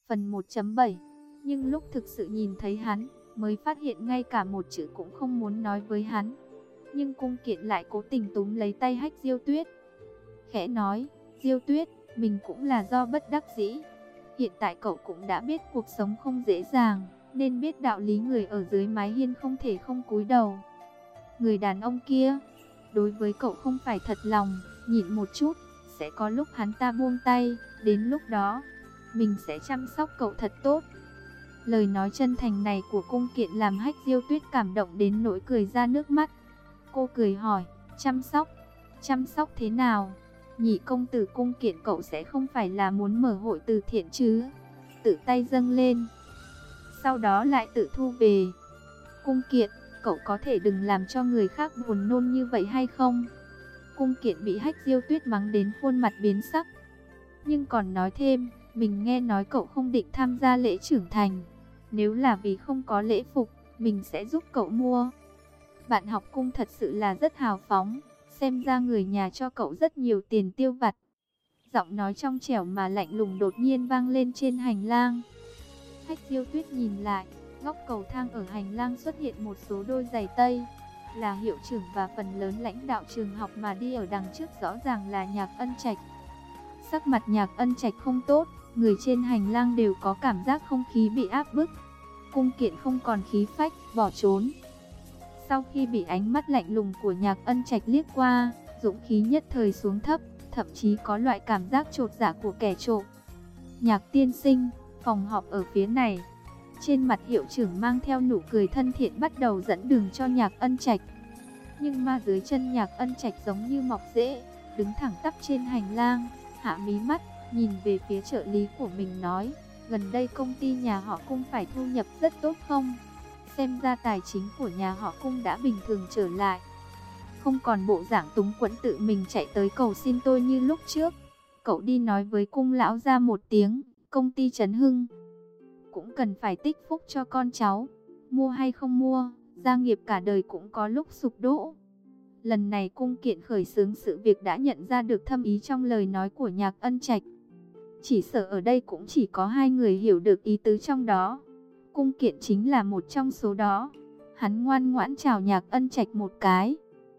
Phần 1.7. Nhưng lúc thực sự nhìn thấy hắn, mới phát hiện ngay cả một chữ cũng không muốn nói với hắn. Nhưng Cung Kiện lại cố tình túm lấy tay Hách Diêu Tuyết, khẽ nói: Diêu Tuyết, mình cũng là do bất đắc dĩ. Hiện tại cậu cũng đã biết cuộc sống không dễ dàng, nên biết đạo lý người ở dưới mái hiên không thể không cúi đầu. Người đàn ông kia, đối với cậu không phải thật lòng, nhịn một chút, sẽ có lúc hắn ta buông tay, đến lúc đó, mình sẽ chăm sóc cậu thật tốt. Lời nói chân thành này của Cung Kiện làm Hách Diêu Tuyết cảm động đến nỗi cười ra nước mắt. Cô cười hỏi: chăm sóc thế nào? Nhị công tử Cung Kiện cậu sẽ không phải là muốn mở hội từ thiện chứ? Tự tay dâng lên, sau đó lại tự thu về. Cung Kiện, cậu có thể đừng làm cho người khác buồn nôn như vậy hay không? Cung Kiện bị Hách Diêu Tuyết mắng đến khuôn mặt biến sắc, nhưng còn nói thêm: mình nghe nói cậu không định tham gia lễ trưởng thành. Nếu là vì không có lễ phục, mình sẽ giúp cậu mua. Bạn học Cung thật sự là rất hào phóng, xem ra người nhà cho cậu rất nhiều tiền tiêu vặt. Giọng nói trong trẻo mà lạnh lùng đột nhiên vang lên trên hành lang. Hách Diêu Tuyết nhìn lại, góc cầu thang ở hành lang xuất hiện một số đôi giày tây. Là hiệu trưởng và phần lớn lãnh đạo trường học mà đi ở đằng trước rõ ràng là Nhạc Ân Trạch. Sắc mặt Nhạc Ân Trạch không tốt, người trên hành lang đều có cảm giác không khí bị áp bức. Cung Kiện không còn khí phách, bỏ trốn. Sau khi bị ánh mắt lạnh lùng của Nhạc Ân Trạch liếc qua, dũng khí nhất thời xuống thấp, thậm chí có loại cảm giác chột dạ của kẻ trộm. Nhạc tiên sinh, phòng họp ở phía này. Trên mặt hiệu trưởng mang theo nụ cười thân thiện bắt đầu dẫn đường cho Nhạc Ân Trạch. Nhưng mà dưới chân Nhạc Ân Trạch giống như mọc rễ, đứng thẳng tắp trên hành lang, hạ mí mắt, nhìn về phía trợ lý của mình nói: gần đây công ty nhà họ Cung phải thu nhập rất tốt không? Xem ra tài chính của nhà họ Cung đã bình thường trở lại, không còn bộ dạng túng quẫn tự mình chạy tới cầu xin tôi như lúc trước. Cậu đi nói với Cung lão ra một tiếng, công ty Trấn Hưng cũng cần phải tích phúc cho con cháu. Mua hay không mua, gia nghiệp cả đời cũng có lúc sụp đổ. Lần này Cung Kiện khởi xướng sự việc đã nhận ra được thâm ý trong lời nói của Nhạc Ân Trạch. Chỉ sợ ở đây cũng chỉ có hai người hiểu được ý tứ trong đó. Cung Kiện chính là một trong số đó. Hắn ngoan ngoãn chào Nhạc Ân Trạch một cái,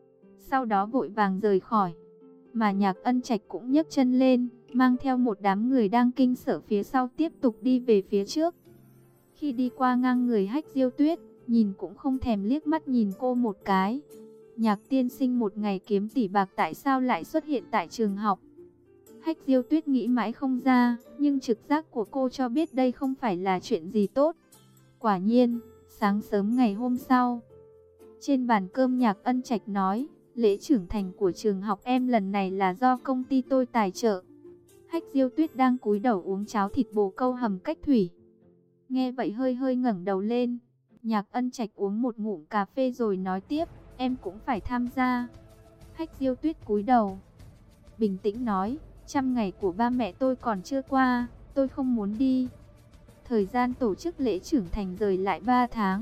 sau đó vội vàng rời khỏi. Mà Nhạc Ân Trạch cũng nhấc chân lên, mang theo một đám người đang kinh sợ phía sau tiếp tục đi về phía trước. Khi đi qua ngang người Hách Diêu Tuyết, nhìn cũng không thèm liếc mắt nhìn cô một cái. Nhạc tiên sinh một ngày kiếm tỷ bạc tại sao lại xuất hiện tại trường học? Hách Diêu Tuyết nghĩ mãi không ra, nhưng trực giác của cô cho biết đây không phải là chuyện gì tốt. Quả nhiên, sáng sớm ngày hôm sau, trên bàn cơm Nhạc Ân Trạch nói: lễ trưởng thành của trường học em lần này là do công ty tôi tài trợ. Hách Diêu Tuyết đang cúi đầu uống cháo thịt bồ câu hầm cách thủy, nghe vậy hơi hơi ngẩng đầu lên. Nhạc Ân Trạch uống một ngụm cà phê rồi nói tiếp: em cũng phải tham gia. Hách Diêu Tuyết cúi đầu, bình tĩnh nói: 100 ngày của ba mẹ tôi còn chưa qua, tôi không muốn đi. Thời gian tổ chức lễ trưởng thành rời lại 3 tháng.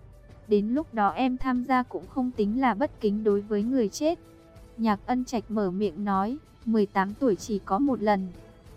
Đến lúc đó em tham gia cũng không tính là bất kính đối với người chết. Nhạc Ân Trạch mở miệng nói: 18 tuổi chỉ có một lần,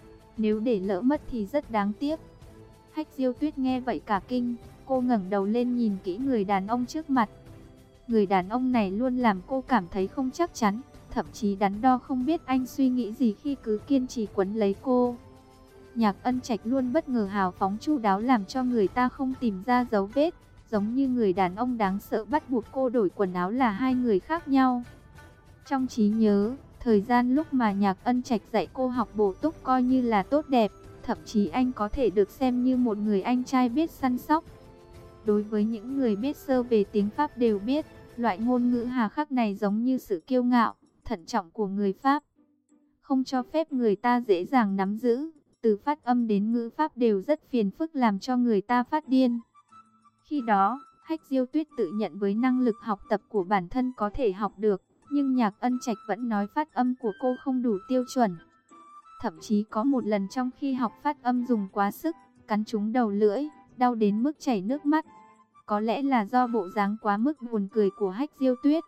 nếu để lỡ mất thì rất đáng tiếc. Hách Diêu Tuyết nghe vậy cả kinh, cô ngẩng đầu lên nhìn kỹ người đàn ông trước mặt. Người đàn ông này luôn làm cô cảm thấy không chắc chắn, thậm chí đắn đo không biết anh suy nghĩ gì khi cứ kiên trì quấn lấy cô. Nhạc Ân Trạch luôn bất ngờ hào phóng chu đáo làm cho người ta không tìm ra dấu vết, giống như người đàn ông đáng sợ bắt buộc cô đổi quần áo là hai người khác nhau. Trong trí nhớ, thời gian lúc mà Nhạc Ân Trạch dạy cô học bổ túc coi như là tốt đẹp, thậm chí anh có thể được xem như một người anh trai biết săn sóc. Đối với những người biết sơ về tiếng Pháp đều biết, loại ngôn ngữ hà khắc này giống như sự kiêu ngạo, thận trọng của người Pháp, không cho phép người ta dễ dàng nắm giữ. Từ phát âm đến ngữ pháp đều rất phiền phức làm cho người ta phát điên. Khi đó, Hách Diêu Tuyết tự nhận với năng lực học tập của bản thân có thể học được, nhưng Nhạc Ân Trạch vẫn nói phát âm của cô không đủ tiêu chuẩn. Thậm chí có một lần trong khi học phát âm dùng quá sức, cắn trúng đầu lưỡi, đau đến mức chảy nước mắt. Có lẽ là do bộ dáng quá mức buồn cười của Hách Diêu Tuyết.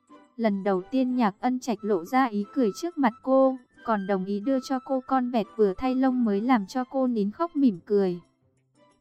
Lần đầu tiên Nhạc Ân Trạch lộ ra ý cười trước mặt cô, còn đồng ý đưa cho cô con vẹt vừa thay lông mới làm cho cô nín khóc mỉm cười.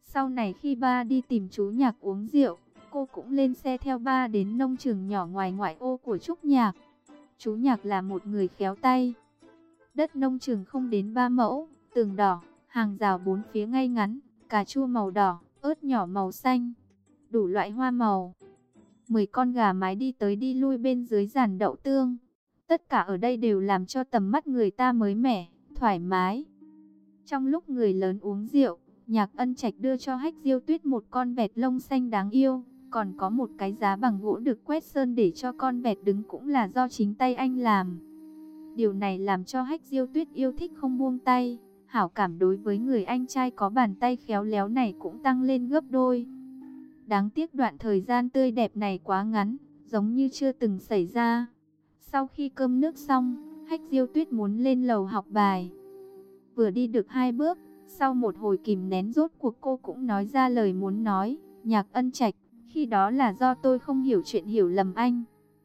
Sau này khi ba đi tìm chú Nhạc uống rượu, cô cũng lên xe theo ba đến nông trường nhỏ ngoài ngoại ô của Trúc Nhạc. Chú Nhạc là một người khéo tay. Đất nông trường không đến 3 mẫu, tường đỏ, hàng rào bốn phía ngay ngắn, cà chua màu đỏ, ớt nhỏ màu xanh, đủ loại hoa màu. 10 con gà mái đi tới đi lui bên dưới giàn đậu tương. Tất cả ở đây đều làm cho tầm mắt người ta mới mẻ, thoải mái. Trong lúc người lớn uống rượu, Nhạc Ân Trạch đưa cho Hách Diêu Tuyết một con vẹt lông xanh đáng yêu, còn có một cái giá bằng gỗ được quét sơn để cho con vẹt đứng cũng là do chính tay anh làm. Điều này làm cho Hách Diêu Tuyết yêu thích không buông tay, hảo cảm đối với người anh trai có bàn tay khéo léo này cũng tăng lên gấp đôi. Đáng tiếc đoạn thời gian tươi đẹp này quá ngắn, giống như chưa từng xảy ra. Sau khi cơm nước xong, Hách Diêu Tuyết muốn lên lầu học bài. Vừa đi được 2 bước, sau một hồi kìm nén rốt cuộc cô cũng nói ra lời muốn nói. Nhạc Ân Trạch, khi đó là do tôi không hiểu chuyện hiểu lầm anh.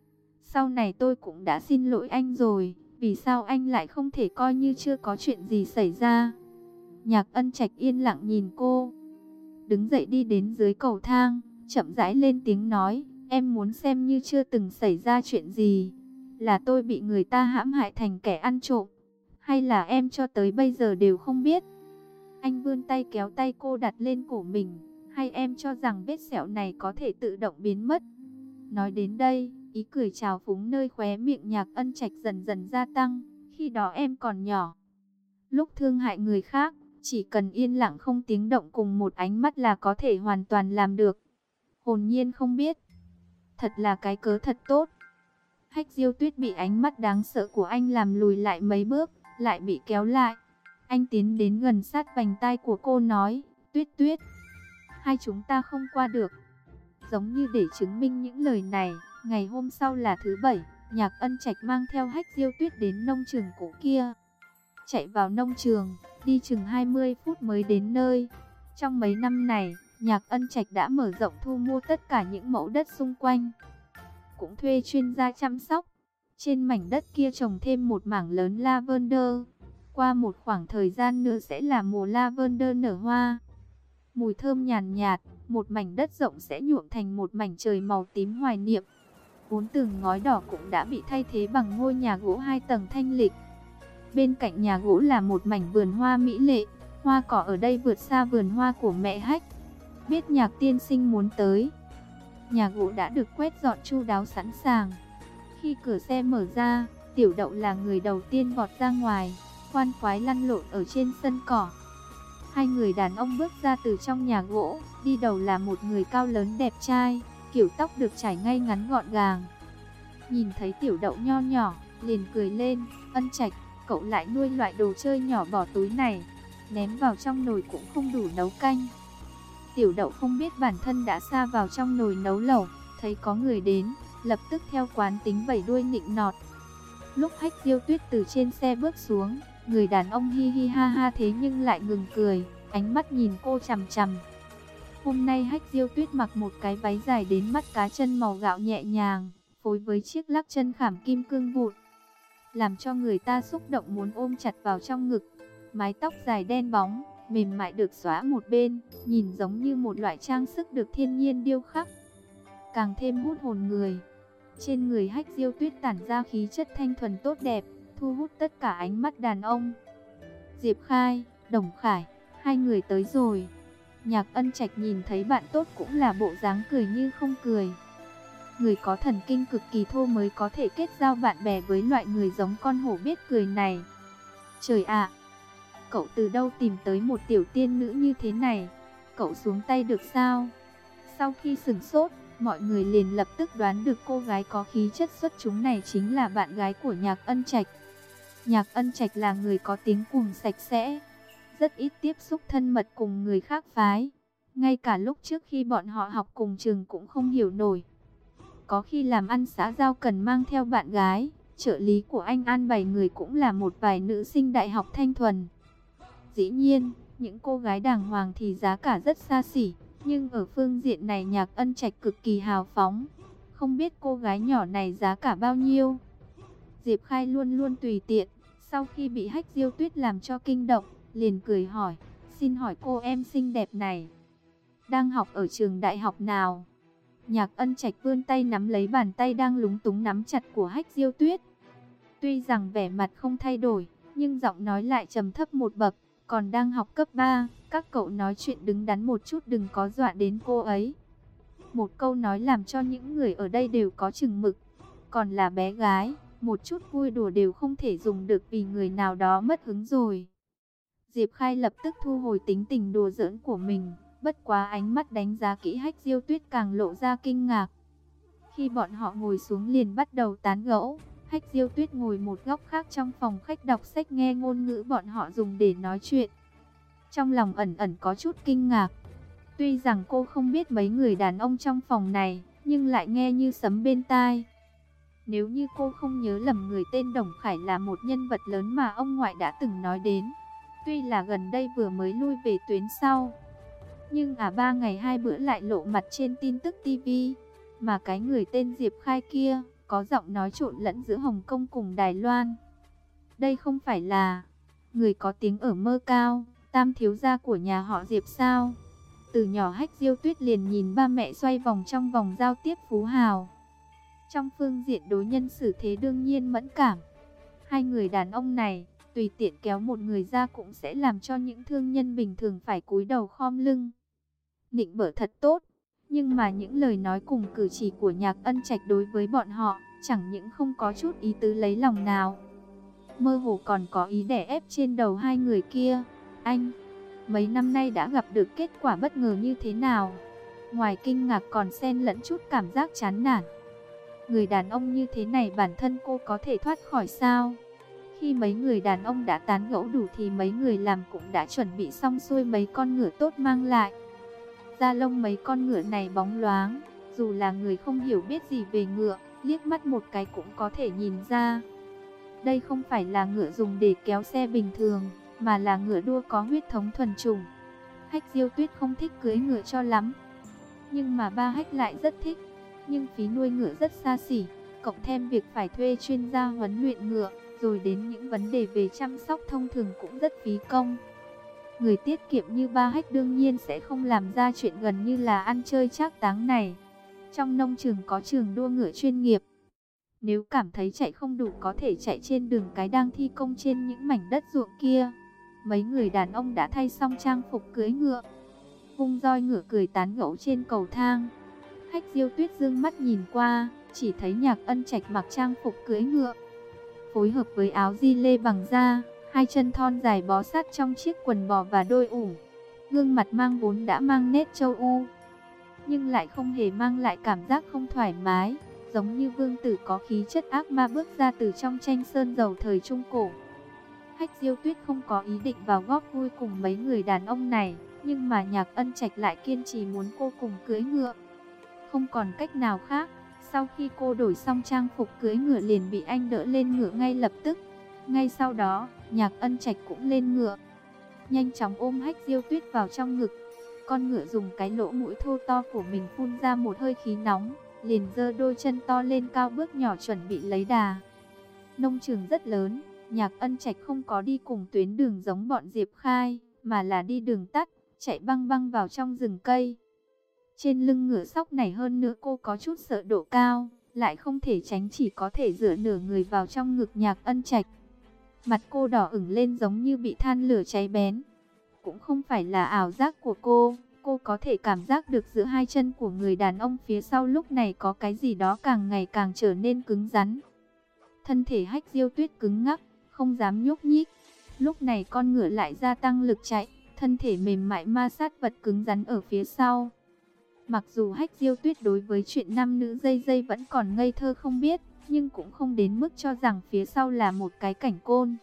Sau này tôi cũng đã xin lỗi anh rồi, vì sao anh lại không thể coi như chưa có chuyện gì xảy ra? Nhạc Ân Trạch yên lặng nhìn cô. Đứng dậy đi đến dưới cầu thang, chậm rãi lên tiếng nói, em muốn xem như chưa từng xảy ra chuyện gì. Là tôi bị người ta hãm hại thành kẻ ăn trộm, hay là em cho tới bây giờ đều không biết? Anh vươn tay kéo tay cô đặt lên cổ mình, hay em cho rằng vết sẹo này có thể tự động biến mất? Nói đến đây, ý cười trào phúng nơi khóe miệng Nhạc Ân Trạch dần dần gia tăng. Khi đó em còn nhỏ, lúc thương hại người khác, chỉ cần yên lặng không tiếng động cùng một ánh mắt là có thể hoàn toàn làm được. Hồn nhiên không biết, thật là cái cớ thật tốt. Hách Diêu Tuyết bị ánh mắt đáng sợ của anh làm lùi lại mấy bước, lại bị kéo lại. Anh tiến đến gần sát vành tai của cô nói, Tuyết Tuyết, hai chúng ta không qua được. Giống như để chứng minh những lời này, ngày hôm sau là thứ Bảy, Nhạc Ân Trạch mang theo Hách Diêu Tuyết đến nông trường cũ kia. Chạy vào nông trường, đi chừng 20 phút mới đến nơi. Trong mấy năm này, Nhạc Ân Trạch đã mở rộng thu mua tất cả những mẫu đất xung quanh, cũng thuê chuyên gia chăm sóc. Trên mảnh đất kia trồng thêm một mảng lớn lavender. Qua một khoảng thời gian nữa sẽ là mùa lavender nở hoa. Mùi thơm nhàn nhạt, một mảnh đất rộng sẽ nhuộm thành một mảnh trời màu tím hoài niệm. 4 tường ngói đỏ cũng đã bị thay thế bằng ngôi nhà gỗ 2 tầng thanh lịch. Bên cạnh nhà gỗ là một mảnh vườn hoa mỹ lệ, hoa cỏ ở đây vượt xa vườn hoa của mẹ Hách. Biết Nhạc tiên sinh muốn tới, nhà gỗ đã được quét dọn chu đáo sẵn sàng. Khi cửa xe mở ra, Tiểu Đậu là người đầu tiên vọt ra ngoài, khoan khoái lăn lộn ở trên sân cỏ. Hai người đàn ông bước ra từ trong nhà gỗ, đi đầu là một người cao lớn đẹp trai, kiểu tóc được chải ngay ngắn gọn gàng. Nhìn thấy Tiểu Đậu nho nhỏ, liền cười lên, Ân Trạch, cậu lại nuôi loại đồ chơi nhỏ bỏ túi này, ném vào trong nồi cũng không đủ nấu canh. Tiểu Đậu không biết bản thân đã sa vào trong nồi nấu lẩu, thấy có người đến, lập tức theo quán tính vẩy đuôi nịnh nọt. Lúc Hách Diêu Tuyết từ trên xe bước xuống, người đàn ông hi hi ha ha thế nhưng lại ngừng cười, ánh mắt nhìn cô chằm chằm. Hôm nay Hách Diêu Tuyết mặc một cái váy dài đến mắt cá chân màu gạo nhẹ nhàng, phối với chiếc lắc chân khảm kim cương vụn, làm cho người ta xúc động muốn ôm chặt vào trong ngực. Mái tóc dài đen bóng, mềm mại được xóa một bên, nhìn giống như một loại trang sức được thiên nhiên điêu khắc, càng thêm hút hồn người. Trên người Hách Diêu Tuyết tản ra khí chất thanh thuần tốt đẹp, thu hút tất cả ánh mắt đàn ông. Diệp Khai, Đồng Khải, hai người tới rồi. Nhạc Ân Trạch nhìn thấy bạn tốt cũng là bộ dáng cười như không cười. Người có thần kinh cực kỳ thô mới có thể kết giao bạn bè với loại người giống con hổ biết cười này. Trời ạ, cậu từ đâu tìm tới một tiểu tiên nữ như thế này? Cậu xuống tay được sao? Sau khi sửng sốt, mọi người liền lập tức đoán được cô gái có khí chất xuất chúng này chính là bạn gái của Nhạc Ân Trạch. Nhạc Ân Trạch là người có tiếng cuồng sạch sẽ, rất ít tiếp xúc thân mật cùng người khác phái. Ngay cả lúc trước khi bọn họ học cùng trường cũng không hiểu nổi. Có khi làm ăn xã giao cần mang theo bạn gái, trợ lý của anh an bày người cũng là một vài nữ sinh đại học thanh thuần. Dĩ nhiên, những cô gái đàng hoàng thì giá cả rất xa xỉ, nhưng ở phương diện này Nhạc Ân Trạch cực kỳ hào phóng. Không biết cô gái nhỏ này giá cả bao nhiêu? Diệp Khai luôn luôn tùy tiện, sau khi bị Hách Diêu Tuyết làm cho kinh động, liền cười hỏi, xin hỏi cô em xinh đẹp này, Đang học ở trường đại học nào? Nhạc Ân Trạch vươn tay nắm lấy bàn tay đang lúng túng nắm chặt của Hách Diêu Tuyết. Tuy rằng vẻ mặt không thay đổi, nhưng giọng nói lại trầm thấp một bậc. Còn đang học cấp 3, các cậu nói chuyện đứng đắn một chút, đừng có dọa đến cô ấy. Một câu nói làm cho những người ở đây đều có chừng mực. Còn là bé gái, một chút vui đùa đều không thể dùng được vì người nào đó mất hứng rồi. Diệp Khai lập tức thu hồi tính tình đùa giỡn của mình, bất quá ánh mắt đánh giá kỹ Hách Diêu Tuyết càng lộ ra kinh ngạc. Khi bọn họ ngồi xuống liền bắt đầu tán gẫu. Hách Diêu Tuyết ngồi một góc khác trong phòng khách đọc sách nghe ngôn ngữ bọn họ dùng để nói chuyện. Trong lòng ẩn ẩn có chút kinh ngạc. Tuy rằng cô không biết mấy người đàn ông trong phòng này, nhưng lại nghe như sấm bên tai. Nếu như cô không nhớ lầm, người tên Đồng Khải là một nhân vật lớn mà ông ngoại đã từng nói đến. Tuy là gần đây vừa mới lui về tuyến sau, nhưng 3 ngày 2 bữa lại lộ mặt trên tin tức TV. Mà cái người tên Diệp Khai kia, có giọng nói trộn lẫn giữa Hồng Kông cùng Đài Loan. Đây không phải là người có tiếng ở Mơ Cao, tam thiếu gia của nhà họ Diệp sao? Từ nhỏ Hách Diêu Tuyết liền nhìn ba mẹ xoay vòng trong vòng giao tiếp phú hào. Trong phương diện đối nhân xử thế đương nhiên mẫn cảm. Hai người đàn ông này, tùy tiện kéo một người ra cũng sẽ làm cho những thương nhân bình thường phải cúi đầu khom lưng. Nịnh bợ thật tốt, nhưng mà những lời nói cùng cử chỉ của Nhạc Ân Trạch đối với bọn họ, chẳng những không có chút ý tứ lấy lòng nào, mơ hồ còn có ý đè ép trên đầu hai người kia. Anh, mấy năm nay đã gặp được kết quả bất ngờ như thế nào? Ngoài kinh ngạc còn xen lẫn chút cảm giác chán nản. Người đàn ông như thế này bản thân cô có thể thoát khỏi sao? Khi mấy người đàn ông đã tán gẫu đủ thì mấy người làm cũng đã chuẩn bị xong xuôi mấy con ngựa tốt mang lại. Da lông mấy con ngựa này bóng loáng, dù là người không hiểu biết gì về ngựa, liếc mắt một cái cũng có thể nhìn ra. Đây không phải là ngựa dùng để kéo xe bình thường, mà là ngựa đua có huyết thống thuần chủng. Hách Diêu Tuyết không thích cưỡi ngựa cho lắm, nhưng mà ba Hách lại rất thích. Nhưng phí nuôi ngựa rất xa xỉ, cộng thêm việc phải thuê chuyên gia huấn luyện ngựa, rồi đến những vấn đề về chăm sóc thông thường cũng rất phí công. Người tiết kiệm như ba Hách đương nhiên sẽ không làm ra chuyện gần như là ăn chơi trác táng này. Trong nông trường có trường đua ngựa chuyên nghiệp. Nếu cảm thấy chạy không đủ có thể chạy trên đường cái đang thi công trên những mảnh đất ruộng kia. Mấy người đàn ông đã thay xong trang phục cưỡi ngựa, vung roi ngựa cười tán gẫu trên cầu thang. Hách Diêu Tuyết dương mắt nhìn qua, chỉ thấy Nhạc Ân Trạch mặc trang phục cưỡi ngựa, phối hợp với áo di lê bằng da, hai chân thon dài bó sát trong chiếc quần bò và đôi ủng. Gương mặt mang vốn đã mang nét châu U, nhưng lại không hề mang lại cảm giác không thoải mái, giống như vương tử có khí chất ác ma bước ra từ trong tranh sơn dầu thời Trung Cổ. Hách Diêu Tuyết không có ý định vào góp vui cùng mấy người đàn ông này, nhưng mà Nhạc Ân Trạch lại kiên trì muốn cô cùng cưỡi ngựa. Không còn cách nào khác, sau khi cô đổi xong trang phục cưỡi ngựa liền bị anh đỡ lên ngựa ngay lập tức. Ngay sau đó, Nhạc Ân Trạch cũng lên ngựa, nhanh chóng ôm Hách Diêu Tuyết vào trong ngực. Con ngựa dùng cái lỗ mũi thô to của mình phun ra một hơi khí nóng, liền giơ đôi chân to lên cao bước nhỏ chuẩn bị lấy đà. Nông trường rất lớn, Nhạc Ân Trạch không có đi cùng tuyến đường giống bọn Diệp Khai, mà là đi đường tắt, chạy băng băng vào trong rừng cây. Trên lưng ngựa sóc này hơn nữa cô có chút sợ độ cao, lại không thể tránh chỉ có thể dựa nửa người vào trong ngực Nhạc Ân Trạch. Mặt cô đỏ ửng lên giống như bị than lửa cháy bén. Cũng không phải là ảo giác của cô có thể cảm giác được giữa hai chân của người đàn ông phía sau lúc này có cái gì đó càng ngày càng trở nên cứng rắn. Thân thể Hách Diêu Tuyết cứng ngắc, không dám nhúc nhích. Lúc này con ngựa lại gia tăng lực chạy, thân thể mềm mại ma sát vật cứng rắn ở phía sau. Mặc dù Hách Diêu Tuyết đối với chuyện nam nữ dây dây vẫn còn ngây thơ không biết, nhưng cũng không đến mức cho rằng phía sau là một cái cảnh côn.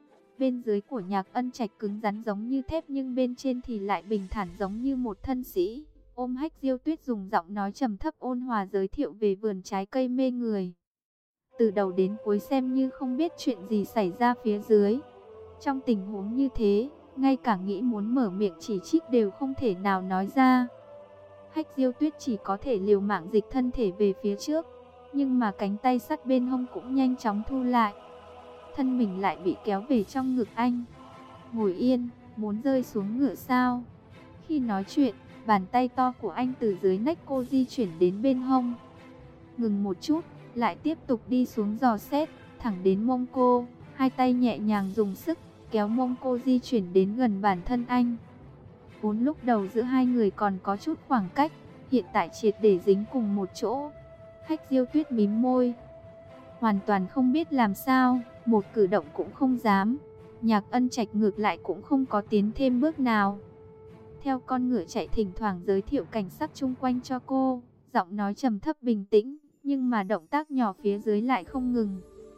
Bên dưới của Nhạc Ân Trạch cứng rắn giống như thép nhưng bên trên thì lại bình thản giống như một thân sĩ. Ôm Hách Diêu Tuyết dùng giọng nói trầm thấp ôn hòa giới thiệu về vườn trái cây mê người. Từ đầu đến cuối xem như không biết chuyện gì xảy ra phía dưới. Trong tình huống như thế, ngay cả nghĩ muốn mở miệng chỉ trích đều không thể nào nói ra. Hách Diêu Tuyết chỉ có thể liều mạng dịch thân thể về phía trước, nhưng mà cánh tay sắt bên hông cũng nhanh chóng thu lại. Thân mình lại bị kéo về trong ngực anh. Ngồi yên, muốn rơi xuống ngựa sao? Khi nói chuyện, Bàn tay to của anh từ dưới nách cô di chuyển đến bên hông. Ngừng một chút, lại tiếp tục đi xuống dò xét, thẳng đến mông cô. Hai tay nhẹ nhàng dùng sức, kéo mông cô di chuyển đến gần bản thân anh. Vốn lúc đầu giữa hai người còn có chút khoảng cách, hiện tại triệt để dính cùng một chỗ. Hách Diêu Tuyết mím môi, hoàn toàn không biết làm sao, một cử động cũng không dám. Nhạc Ân Trạch ngược lại cũng không có tiến thêm bước nào. Theo con ngựa chạy thỉnh thoảng giới thiệu cảnh sắc chung quanh cho cô, giọng nói trầm thấp bình tĩnh, nhưng mà động tác nhỏ phía dưới lại không ngừng.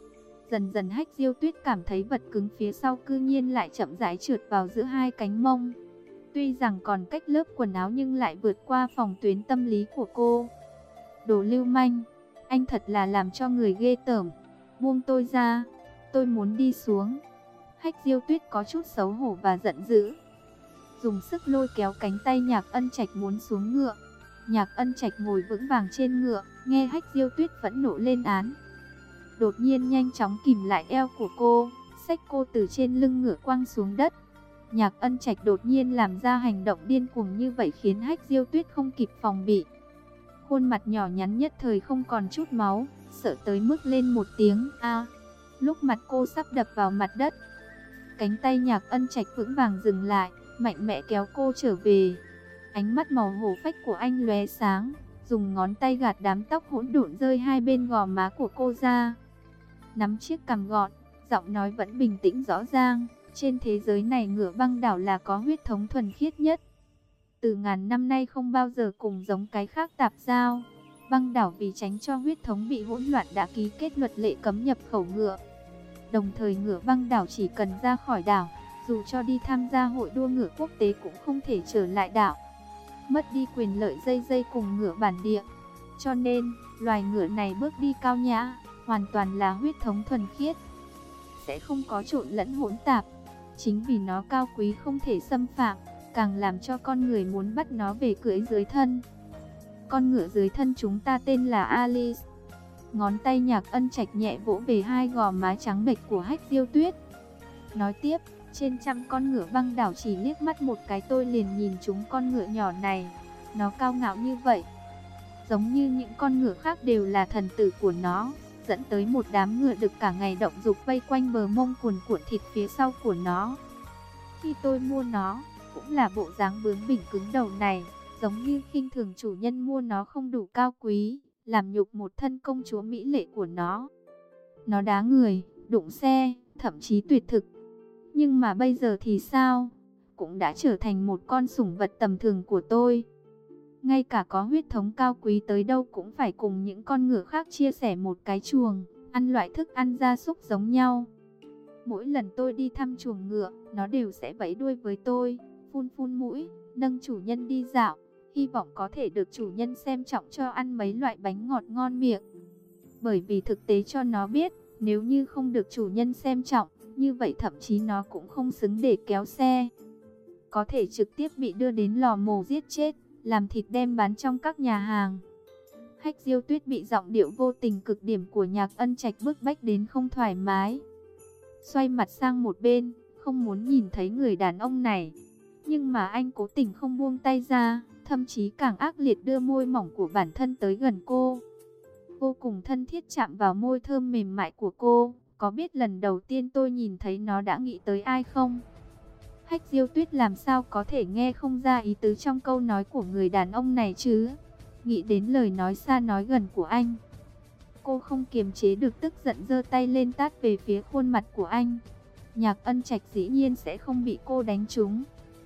Dần dần Hách Diêu Tuyết cảm thấy vật cứng phía sau cư nhiên lại chậm rãi trượt vào giữa hai cánh mông. Tuy rằng còn cách lớp quần áo nhưng lại vượt qua phòng tuyến tâm lý của cô. Đồ lưu manh, anh thật là làm cho người ghê tởm. Buông tôi ra, tôi muốn đi xuống. Hách Diêu Tuyết có chút xấu hổ và giận dữ, dùng sức lôi kéo cánh tay Nhạc Ân Trạch muốn xuống ngựa. Nhạc Ân Trạch ngồi vững vàng trên ngựa, nghe Hách Diêu Tuyết phẫn nộ lên án, đột nhiên nhanh chóng kìm lại eo của cô, xách cô từ trên lưng ngựa quăng xuống đất. Nhạc Ân Trạch đột nhiên làm ra hành động điên cuồng như vậy khiến Hách Diêu Tuyết không kịp phòng bị. Khuôn mặt nhỏ nhắn nhất thời không còn chút máu, sợ tới mức lên một tiếng a. Lúc mặt cô sắp đập vào mặt đất, cánh tay Nhạc Ân Trạch vững vàng dừng lại, mạnh mẽ kéo cô trở về. Ánh mắt màu hổ phách của anh lóe sáng, dùng ngón tay gạt đám tóc hỗn độn rơi hai bên gò má của cô ra. Nắm chiếc cằm gọn, giọng nói vẫn bình tĩnh rõ ràng. Trên thế giới này ngựa băng đảo là có huyết thống thuần khiết nhất. Từ ngàn năm nay không bao giờ cùng giống cái khác tạp giao. Băng đảo vì tránh cho huyết thống bị hỗn loạn đã ký kết luật lệ cấm nhập khẩu ngựa. Đồng thời ngựa băng đảo chỉ cần ra khỏi đảo, dù cho đi tham gia hội đua ngựa quốc tế cũng không thể trở lại đảo, mất đi quyền lợi dây cùng ngựa bản địa. Cho nên, loài ngựa này bước đi cao nhã, hoàn toàn là huyết thống thuần khiết, sẽ không có trộn lẫn hỗn tạp. Chính vì nó cao quý không thể xâm phạm, càng làm cho con người muốn bắt nó về cưỡi dưới thân. Con ngựa dưới thân chúng ta tên là Alice. Ngón tay Nhạc Ân Trạch nhẹ vỗ về hai gò má trắng bệch của Hách Diêu Tuyết, nói tiếp, trên trăm con ngựa băng đảo chỉ liếc mắt một cái tôi liền nhìn chúng con ngựa nhỏ này. Nó cao ngạo như vậy, giống như những con ngựa khác đều là thần tử của nó, dẫn tới một đám ngựa đực cả ngày động dục vây quanh bờ mông cuồn cuộn thịt phía sau của nó. Khi tôi mua nó, cũng là bộ dáng bướng bỉnh cứng đầu này, giống như khinh thường chủ nhân mua nó không đủ cao quý, làm nhục một thân công chúa mỹ lệ của nó. Nó đá người, đụng xe, thậm chí tuyệt thực. Nhưng mà bây giờ thì sao? Cũng đã trở thành một con sủng vật tầm thường của tôi. Ngay cả có huyết thống cao quý tới đâu cũng phải cùng những con ngựa khác chia sẻ một cái chuồng, ăn loại thức ăn gia súc giống nhau. Mỗi lần tôi đi thăm chuồng ngựa, nó đều sẽ vẫy đuôi với tôi, phun phun mũi, nâng chủ nhân đi dạo, hy vọng có thể được chủ nhân xem trọng cho ăn mấy loại bánh ngọt ngon miệng. Bởi vì thực tế cho nó biết, nếu như không được chủ nhân xem trọng, như vậy thậm chí nó cũng không xứng để kéo xe. Có thể trực tiếp bị đưa đến lò mổ giết chết, làm thịt đem bán trong các nhà hàng. Hách Diêu Tuyết bị giọng điệu vô tình cực điểm của Nhạc Ân Trạch bức bách đến không thoải mái. Xoay mặt sang một bên, không muốn nhìn thấy người đàn ông này. Nhưng mà anh cố tình không buông tay ra, thậm chí càng ác liệt đưa môi mỏng của bản thân tới gần cô. Vô cùng thân thiết chạm vào môi thơm mềm mại của cô. Có biết lần đầu tiên tôi nhìn thấy nó đã nghĩ tới ai không? Hách Diêu Tuyết làm sao có thể nghe không ra ý tứ trong câu nói của người đàn ông này chứ? Nghĩ đến lời nói xa nói gần của anh, cô không kiềm chế được tức giận giơ tay lên tát về phía khuôn mặt của anh. Nhạc Ân Trạch dĩ nhiên sẽ không bị cô đánh trúng.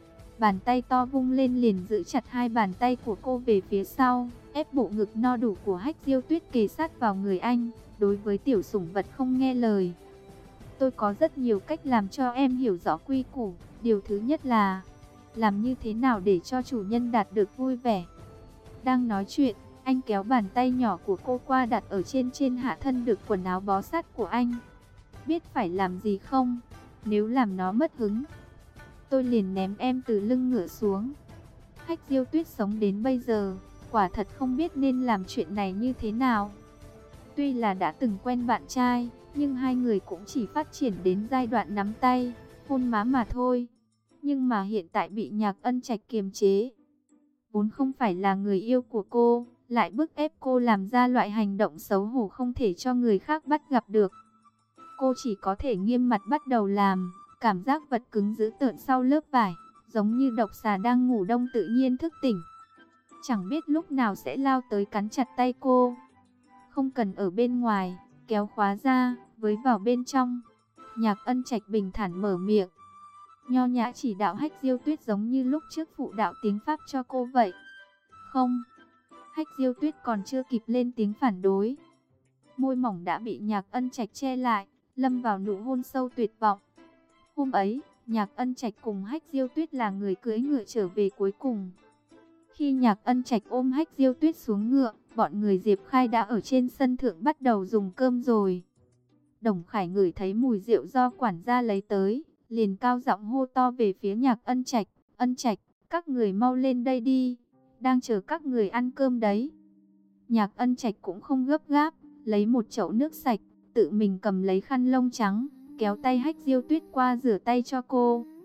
Bàn tay to vung lên liền giữ chặt hai bàn tay của cô về phía sau, ép bộ ngực no đủ của Hách Diêu Tuyết kề sát vào người anh. Đối với tiểu sủng vật không nghe lời, tôi có rất nhiều cách làm cho em hiểu rõ quy củ. Điều thứ nhất là làm như thế nào để cho chủ nhân đạt được vui vẻ. Đang nói chuyện, anh kéo bàn tay nhỏ của cô qua đặt ở trên hạ thân được quần áo bó sát của anh. Biết phải làm gì không? Nếu làm nó mất hứng, tôi liền ném em từ lưng ngựa xuống. Hách Diêu Tuyết sống đến bây giờ, quả thật không biết nên làm chuyện này như thế nào. Tuy là đã từng quen bạn trai, nhưng hai người cũng chỉ phát triển đến giai đoạn nắm tay, hôn má mà thôi. Nhưng mà hiện tại bị Nhạc Ân Trạch kiềm chế. vốn không phải là người yêu của cô, lại bức ép cô làm ra loại hành động xấu hổ không thể cho người khác bắt gặp được. Cô chỉ có thể nghiêm mặt bắt đầu làm, cảm giác vật cứng dữ tợn sau lớp vải, giống như độc xà đang ngủ đông tự nhiên thức tỉnh. Chẳng biết lúc nào sẽ lao tới cắn chặt tay cô. Không cần ở bên ngoài, kéo khóa ra, với vào bên trong. Nhạc Ân Trạch bình thản mở miệng, nho nhã chỉ đạo Hách Diêu Tuyết giống như lúc trước phụ đạo tiếng Pháp cho cô vậy. Không. Hách Diêu Tuyết còn chưa kịp lên tiếng phản đối, môi mỏng đã bị Nhạc Ân Trạch che lại, lâm vào nụ hôn sâu tuyệt vọng. Hôm ấy, Nhạc Ân Trạch cùng Hách Diêu Tuyết là người cưỡi ngựa trở về cuối cùng. Khi Nhạc Ân Trạch ôm Hách Diêu Tuyết xuống ngựa, bọn người Diệp Khai đã ở trên sân thượng bắt đầu dùng cơm rồi. Đồng Khải ngửi thấy mùi rượu do quản gia lấy tới, liền cao giọng hô to về phía Nhạc Ân Trạch, "Ân Trạch, các người mau lên đây đi, đang chờ các người ăn cơm đấy." Nhạc Ân Trạch cũng không gấp gáp, lấy một chậu nước sạch, tự mình cầm lấy khăn lông trắng, kéo tay Hách Diêu Tuyết qua rửa tay cho cô.